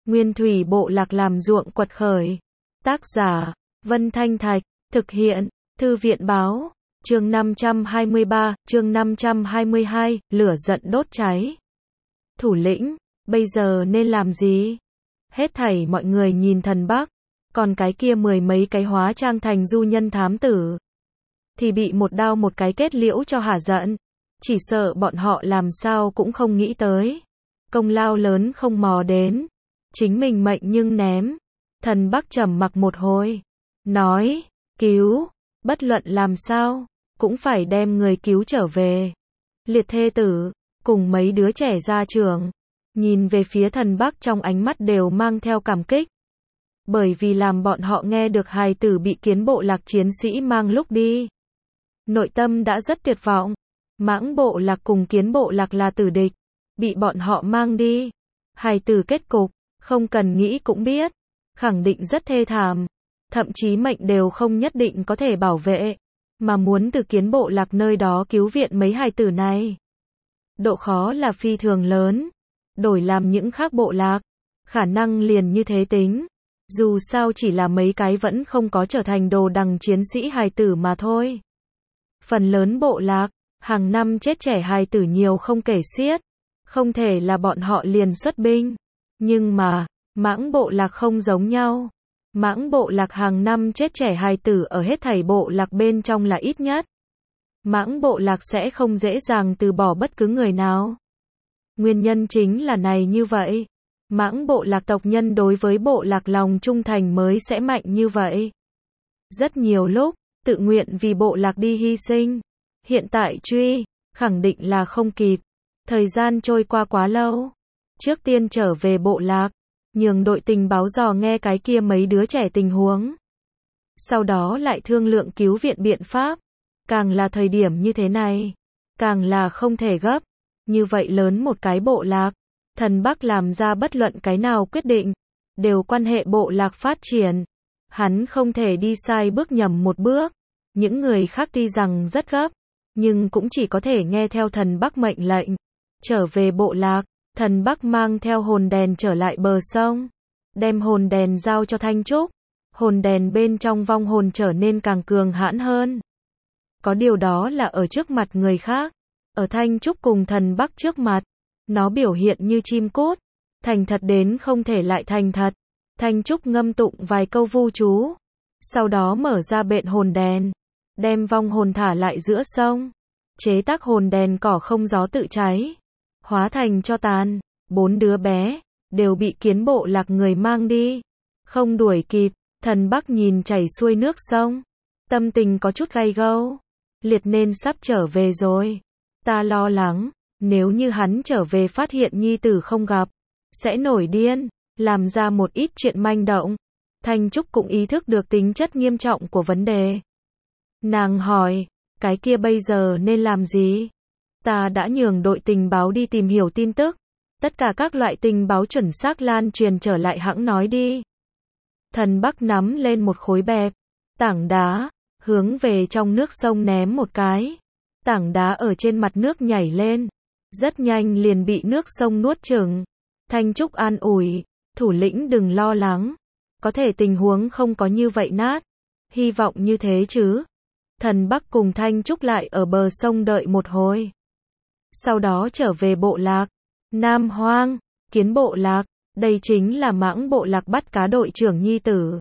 Nguyên thủy bộ lạc làm ruộng quật khởi. Tác giả, Vân Thanh Thạch, thực hiện, Thư viện Báo, chương 523, chương 522, lửa giận đốt cháy. Thủ lĩnh, bây giờ nên làm gì? Hết thảy mọi người nhìn thần Bắc, còn cái kia mười mấy cái hóa trang thành du nhân thám tử, thì bị một đao một cái kết liễu cho hả giận. Chỉ sợ bọn họ làm sao cũng không nghĩ tới. Công lao lớn không mò đến. Chính mình mệnh nhưng ném. Thần Bắc trầm mặc một hồi. Nói, cứu, bất luận làm sao, cũng phải đem người cứu trở về. Liệt thê tử, cùng mấy đứa trẻ ra trường, nhìn về phía thần Bắc trong ánh mắt đều mang theo cảm kích. Bởi vì làm bọn họ nghe được hài tử bị kiến bộ lạc chiến sĩ mang lúc đi. Nội tâm đã rất tuyệt vọng. Mãng bộ lạc cùng kiến bộ lạc là tử địch. Bị bọn họ mang đi. Hài tử kết cục, không cần nghĩ cũng biết. Khẳng định rất thê thảm. Thậm chí mệnh đều không nhất định có thể bảo vệ. Mà muốn từ kiến bộ lạc nơi đó cứu viện mấy hài tử này. Độ khó là phi thường lớn. Đổi làm những khác bộ lạc. Khả năng liền như thế tính. Dù sao chỉ là mấy cái vẫn không có trở thành đồ đằng chiến sĩ hài tử mà thôi. Phần lớn bộ lạc, hàng năm chết trẻ hài tử nhiều không kể xiết. Không thể là bọn họ liền xuất binh. Nhưng mà, mãng bộ lạc không giống nhau. Mãng bộ lạc hàng năm chết trẻ hài tử ở hết thảy bộ lạc bên trong là ít nhất. Mãng bộ lạc sẽ không dễ dàng từ bỏ bất cứ người nào. Nguyên nhân chính là này như vậy. Mãng bộ lạc tộc nhân đối với bộ lạc lòng trung thành mới sẽ mạnh như vậy. Rất nhiều lúc, tự nguyện vì bộ lạc đi hy sinh. Hiện tại truy, khẳng định là không kịp. Thời gian trôi qua quá lâu. Trước tiên trở về bộ lạc, nhường đội tình báo dò nghe cái kia mấy đứa trẻ tình huống. Sau đó lại thương lượng cứu viện biện pháp. Càng là thời điểm như thế này, càng là không thể gấp. Như vậy lớn một cái bộ lạc, thần Bắc làm ra bất luận cái nào quyết định, đều quan hệ bộ lạc phát triển. Hắn không thể đi sai bước nhầm một bước. Những người khác tuy rằng rất gấp, nhưng cũng chỉ có thể nghe theo thần Bắc mệnh lệnh. Trở về bộ lạc, thần Bắc mang theo hồn đèn trở lại bờ sông. Đem hồn đèn giao cho Thanh Trúc. Hồn đèn bên trong vong hồn trở nên càng cường hãn hơn. Có điều đó là ở trước mặt người khác. Ở Thanh Trúc cùng thần Bắc trước mặt, nó biểu hiện như chim cút. Thành thật đến không thể lại thành thật. Thanh Trúc ngâm tụng vài câu vu chú. Sau đó mở ra bện hồn đèn. Đem vong hồn thả lại giữa sông. Chế tác hồn đèn cỏ không gió tự cháy. Hóa thành tro tàn. 4 đứa bé, đều bị kiến bộ lạc người mang đi. Không đuổi kịp, thần Bắc nhìn chảy xuôi nước sông. Tâm tình có chút gay gâu. Liệt nên sắp trở về rồi. Ta lo lắng, nếu như hắn trở về phát hiện nhi tử không gặp, sẽ nổi điên, làm ra một ít chuyện manh động. Thanh Trúc cũng ý thức được tính chất nghiêm trọng của vấn đề. Nàng hỏi, cái kia bây giờ nên làm gì? Ta đã nhường đội tình báo đi tìm hiểu tin tức. Tất cả các loại tình báo chuẩn xác lan truyền trở lại hãng nói đi. Thần Bắc nắm lên một khối bẹp, tảng đá, hướng về trong nước sông ném một cái. Tảng đá ở trên mặt nước nhảy lên. Rất nhanh liền bị nước sông nuốt chửng. Thanh Trúc an ủi, thủ lĩnh đừng lo lắng. Có thể tình huống không có như vậy nát. Hy vọng như thế chứ. Thần Bắc cùng Thanh Trúc lại ở bờ sông đợi một hồi. Sau đó trở về bộ lạc. Nam Hoang, kiến bộ lạc. Đây chính là mãng bộ lạc bắt cá đội trưởng nhi tử.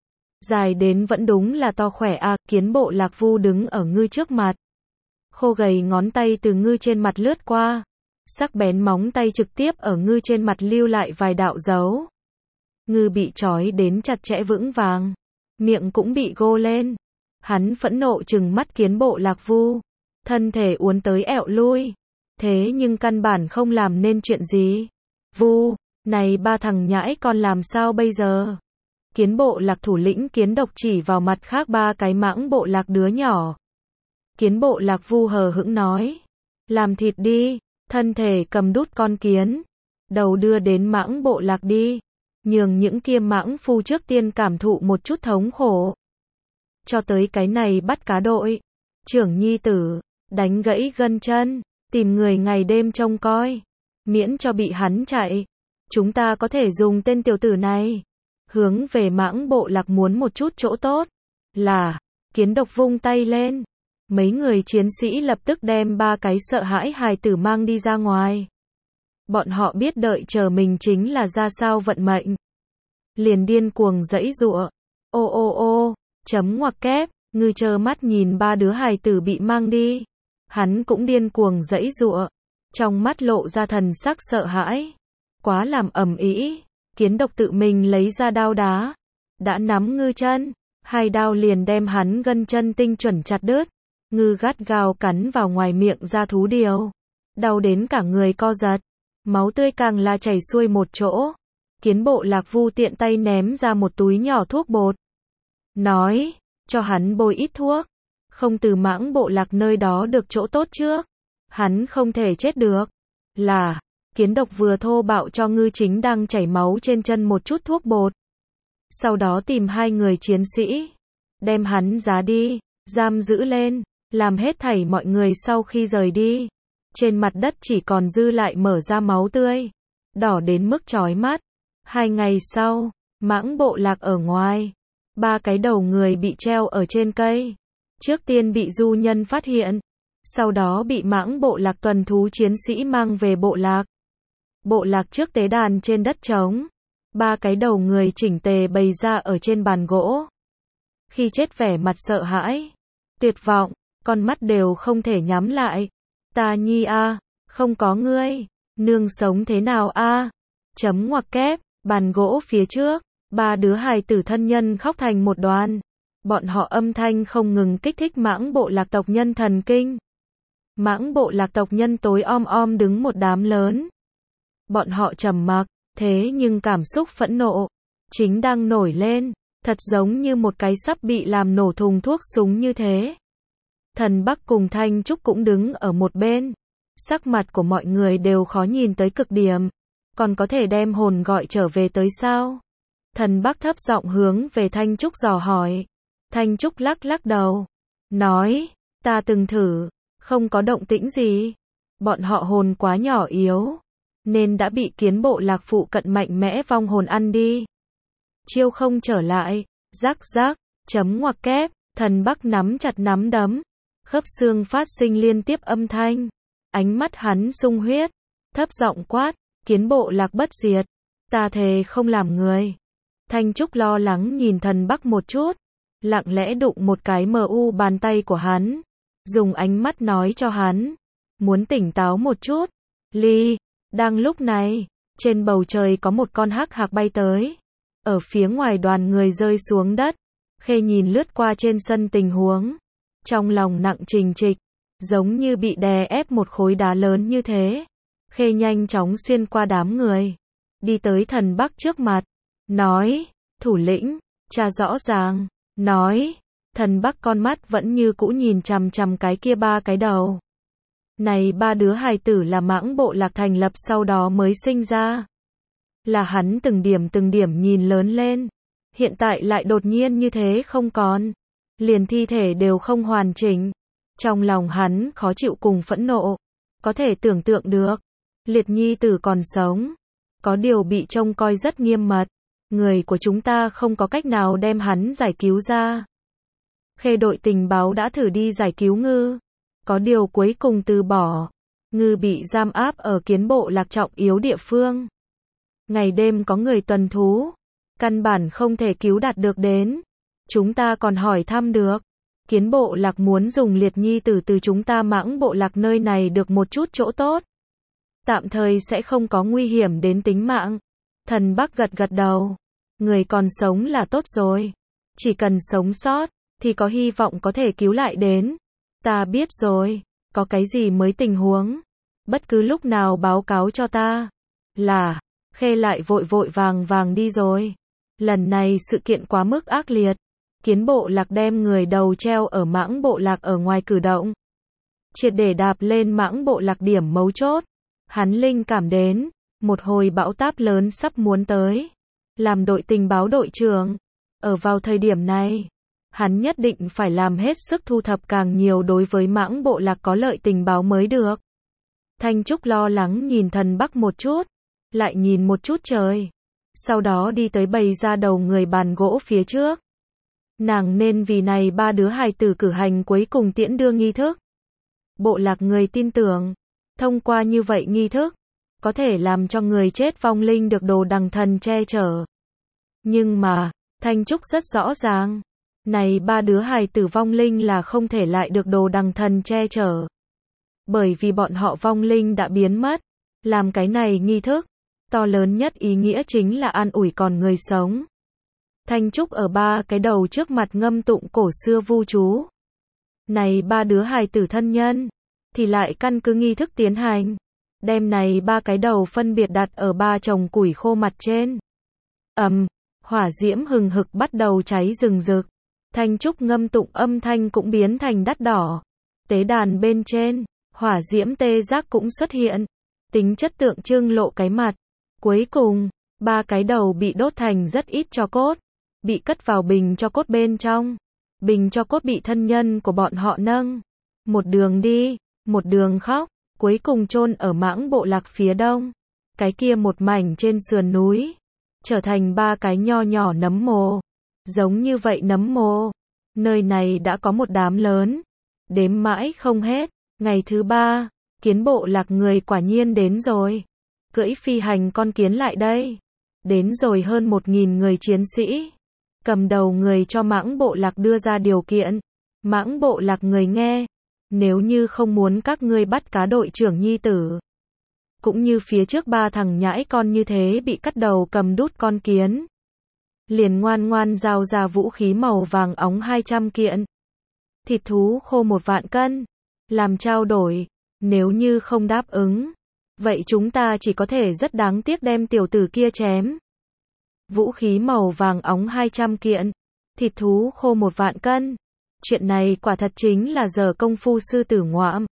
Dài đến vẫn đúng là to khỏe à. Kiến bộ lạc Vu đứng ở ngư trước mặt. Khô gầy ngón tay từ ngư trên mặt lướt qua. Sắc bén móng tay trực tiếp ở ngư trên mặt lưu lại vài đạo dấu. Ngư bị trói đến chặt chẽ vững vàng. Miệng cũng bị gô lên. Hắn phẫn nộ trừng mắt kiến bộ lạc Vu. Thân thể uốn tới ẹo lui. Thế nhưng căn bản không làm nên chuyện gì. Vu, này ba thằng nhãi con làm sao bây giờ? Kiến bộ lạc thủ lĩnh Kiến Độc chỉ vào mặt khác ba cái mãng bộ lạc đứa nhỏ. Kiến bộ lạc Vu hờ hững nói. Làm thịt đi, thân thể cầm đút con kiến. Đầu đưa đến mãng bộ lạc đi. Nhường những kia mãng phu trước tiên cảm thụ một chút thống khổ. Cho tới cái này bắt cá đội. Trưởng nhi tử, đánh gãy gân chân. Tìm người ngày đêm trông coi. Miễn cho bị hắn chạy. Chúng ta có thể dùng tên tiểu tử này. Hướng về Mãng Bộ Lạc muốn một chút chỗ tốt. Là, Kiến Độc vung tay lên. Mấy người chiến sĩ lập tức đem 3 cái sợ hãi hài tử mang đi ra ngoài. Bọn họ biết đợi chờ mình chính là ra sao vận mệnh. Liền điên cuồng giãy giụa. Ô ô ô, chấm ngoặc kép, ngư trơ mắt nhìn 3 đứa hài tử bị mang đi. Hắn cũng điên cuồng giãy giụa. Trong mắt lộ ra thần sắc sợ hãi. Quá làm ầm ĩ, Kiến Độc tự mình lấy ra đao đá. Đã nắm ngư chân. 2 đao liền đem hắn gân chân tinh chuẩn chặt đứt. Ngư gắt gao cắn vào ngoài miệng ra thú điều. Đau đến cả người co giật. Máu tươi càng là chảy xuôi một chỗ. Kiến Bộ Lạc Vu tiện tay ném ra một túi nhỏ thuốc bột. Nói, cho hắn bôi ít thuốc. Không từ Mãng Bộ Lạc nơi đó được chỗ tốt trước. Hắn không thể chết được. Là, Kiến Độc vừa thô bạo cho ngư chính đang chảy máu trên chân một chút thuốc bột. Sau đó tìm 2 người chiến sĩ. Đem hắn giá đi, giam giữ lên. Làm hết thảy mọi người sau khi rời đi. Trên mặt đất chỉ còn dư lại mở ra máu tươi. Đỏ đến mức chói mắt. 2 ngày sau, Mãng Bộ Lạc ở ngoài. 3 cái đầu người bị treo ở trên cây. Trước tiên bị du nhân phát hiện. Sau đó bị Mãng Bộ Lạc tuần thú chiến sĩ mang về bộ lạc. Bộ lạc trước tế đàn trên đất trống. 3 cái đầu người chỉnh tề bày ra ở trên bàn gỗ. Khi chết vẻ mặt sợ hãi, tuyệt vọng, con mắt đều không thể nhắm lại. Ta nhi a, không có ngươi, nương sống thế nào a? Chấm ngoặc kép, bàn gỗ phía trước, 3 đứa hài tử thân nhân khóc thành một đoàn. Bọn họ âm thanh không ngừng kích thích Mãng Bộ Lạc tộc nhân thần kinh. Mãng Bộ Lạc tộc nhân tối om đứng một đám lớn. Bọn họ trầm mặc, thế nhưng cảm xúc phẫn nộ chính đang nổi lên, thật giống như một cái sắp bị làm nổ thùng thuốc súng như thế. Thần Bắc cùng Thanh Trúc cũng đứng ở một bên. Sắc mặt của mọi người đều khó nhìn tới cực điểm. Còn có thể đem hồn gọi trở về tới sao? Thần Bắc thấp giọng hướng về Thanh Trúc dò hỏi. Thanh Trúc lắc lắc đầu. Nói, ta từng thử, không có động tĩnh gì. Bọn họ hồn quá nhỏ yếu. Nên đã bị Kiến Bộ Lạc phụ cận mạnh mẽ vong hồn ăn đi. Chiêu không trở lại. Rắc rắc, chấm ngoặc kép, Thần Bắc nắm chặt nắm đấm. Khớp xương phát sinh liên tiếp âm thanh. Ánh mắt hắn sung huyết. Thấp giọng quát, Kiến Bộ Lạc bất diệt. Ta thề không làm người. Thanh Trúc lo lắng nhìn Thần Bắc một chút. Lặng lẽ đụng một cái mu bàn tay của hắn. Dùng ánh mắt nói cho hắn. Muốn tỉnh táo một chút. Ly. Đang lúc này, trên bầu trời có một con hắc hạc bay tới. Ở phía ngoài đoàn người rơi xuống đất. Khê nhìn lướt qua trên sân tình huống. Trong lòng nặng trình trịch, giống như bị đè ép một khối đá lớn như thế. Khê nhanh chóng xuyên qua đám người. Đi tới Thần Bắc trước mặt. Nói, thủ lĩnh, tra rõ ràng. Nói, Thần Bắc con mắt vẫn như cũ nhìn chằm chằm cái kia 3 cái đầu. Này 3 đứa hài tử là Mãng Bộ Lạc thành lập sau đó mới sinh ra. Là hắn từng điểm nhìn lớn lên. Hiện tại lại đột nhiên như thế không còn. Liền thi thể đều không hoàn chỉnh. Trong lòng hắn khó chịu cùng phẫn nộ. Có thể tưởng tượng được. Liệt nhi tử còn sống. Có điều bị trông coi rất nghiêm mật. Người của chúng ta không có cách nào đem hắn giải cứu ra. Khê đội tình báo đã thử đi giải cứu Ngư. Có điều cuối cùng từ bỏ. Ngư bị giam áp ở Kiến Bộ Lạc trọng yếu địa phương. Ngày đêm có người tuần thú. Căn bản không thể cứu đạt được đến. Chúng ta còn hỏi thăm được. Kiến Bộ Lạc muốn dùng liệt nhi tử từ chúng ta Mãng Bộ Lạc nơi này được một chút chỗ tốt. Tạm thời sẽ không có nguy hiểm đến tính mạng. Thần Bắc gật gật đầu. Người còn sống là tốt rồi. Chỉ cần sống sót, thì có hy vọng có thể cứu lại đến. Ta biết rồi. Có cái gì mới tình huống. Bất cứ lúc nào báo cáo cho ta. Là, Khê lại vội vàng đi rồi. Lần này sự kiện quá mức ác liệt. Kiến Bộ Lạc đem người đầu treo ở Mãng Bộ Lạc ở ngoài cử động. Triệt để đạp lên Mãng Bộ Lạc điểm mấu chốt. Hắn linh cảm đến, một hồi bão táp lớn sắp muốn tới. Làm đội tình báo đội trưởng. Ở vào thời điểm này, hắn nhất định phải làm hết sức thu thập càng nhiều đối với Mãng Bộ Lạc có lợi tình báo mới được. Thanh Trúc lo lắng nhìn Thần Bắc một chút. lại nhìn một chút trời. Sau đó đi tới bày ra đầu người bàn gỗ phía trước. Nàng nên vì này ba đứa hài tử cử hành cuối cùng tiễn đưa nghi thức. Bộ lạc người tin tưởng, thông qua như vậy nghi thức, có thể làm cho người chết vong linh được đồ đằng thần che chở. Nhưng mà, Thanh Trúc rất rõ ràng, này ba đứa hài tử vong linh là không thể lại được đồ đằng thần che chở. Bởi vì bọn họ vong linh đã biến mất, làm cái này nghi thức, to lớn nhất ý nghĩa chính là an ủi còn người sống. Thanh Trúc ở ba cái đầu trước mặt ngâm tụng cổ xưa vu chú. Này ba đứa hài tử thân nhân, thì lại căn cứ nghi thức tiến hành. Đem này ba cái đầu phân biệt đặt ở ba chồng củi khô mặt trên. Hỏa diễm hừng hực bắt đầu cháy rừng rực. Thanh Trúc ngâm tụng âm thanh cũng biến thành đắt đỏ. Tế đàn bên trên, hỏa diễm tê giác cũng xuất hiện. Tính chất tượng trưng lộ cái mặt. Cuối cùng, ba cái đầu bị đốt thành rất ít tro cốt. Bị cất vào bình tro cốt bên trong. Bình tro cốt bị thân nhân của bọn họ nâng. Một đường đi, một đường khóc. Cuối cùng chôn ở Mãng bộ lạc phía đông. Cái kia một mảnh trên sườn núi. Trở thành ba cái nho nhỏ nấm mồ. Giống như vậy nấm mồ. Nơi này đã có một đám lớn. Đếm mãi không hết. Ngày thứ 3, kiến bộ lạc người quả nhiên đến rồi. Cưỡi phi hành con kiến lại đây. Đến rồi hơn 1.000 người chiến sĩ. Cầm đầu người cho Mãng bộ lạc đưa ra điều kiện. Mãng bộ lạc người nghe. Nếu như không muốn các ngươi bắt cá đội trưởng nhi tử. Cũng như phía trước ba thằng nhãi con như thế bị cắt đầu cầm đút con kiến. Liền ngoan ngoan giao ra vũ khí màu vàng óng 200 kiện. Thịt thú khô 1 vạn cân. Làm trao đổi. Nếu như không đáp ứng. Vậy chúng ta chỉ có thể rất đáng tiếc đem tiểu tử kia chém. Vũ khí màu vàng óng 200 kiện. Thịt thú khô 1 vạn cân. Chuyện này quả thật chính là giờ công phu sư tử ngoạm.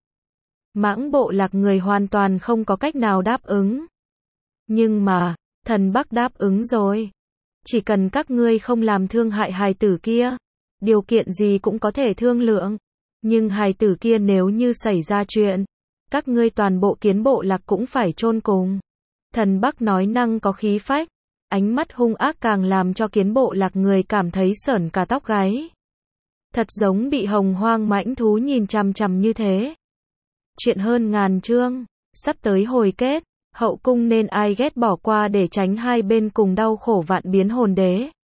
Mãng bộ lạc người hoàn toàn không có cách nào đáp ứng. Nhưng mà, thần Bắc đáp ứng rồi. Chỉ cần các ngươi không làm thương hại hài tử kia, điều kiện gì cũng có thể thương lượng. Nhưng hài tử kia nếu như xảy ra chuyện, các ngươi toàn bộ kiến bộ lạc cũng phải chôn cùng. Thần Bắc nói năng có khí phách, ánh mắt hung ác càng làm cho kiến bộ lạc người cảm thấy sởn cả tóc gáy. Thật giống bị hồng hoang mãnh thú nhìn chằm chằm như thế. Chuyện hơn ngàn chương, sắp tới hồi kết, hậu cung nên ai ghét bỏ qua để tránh hai bên cùng đau khổ vạn biến hồn đế.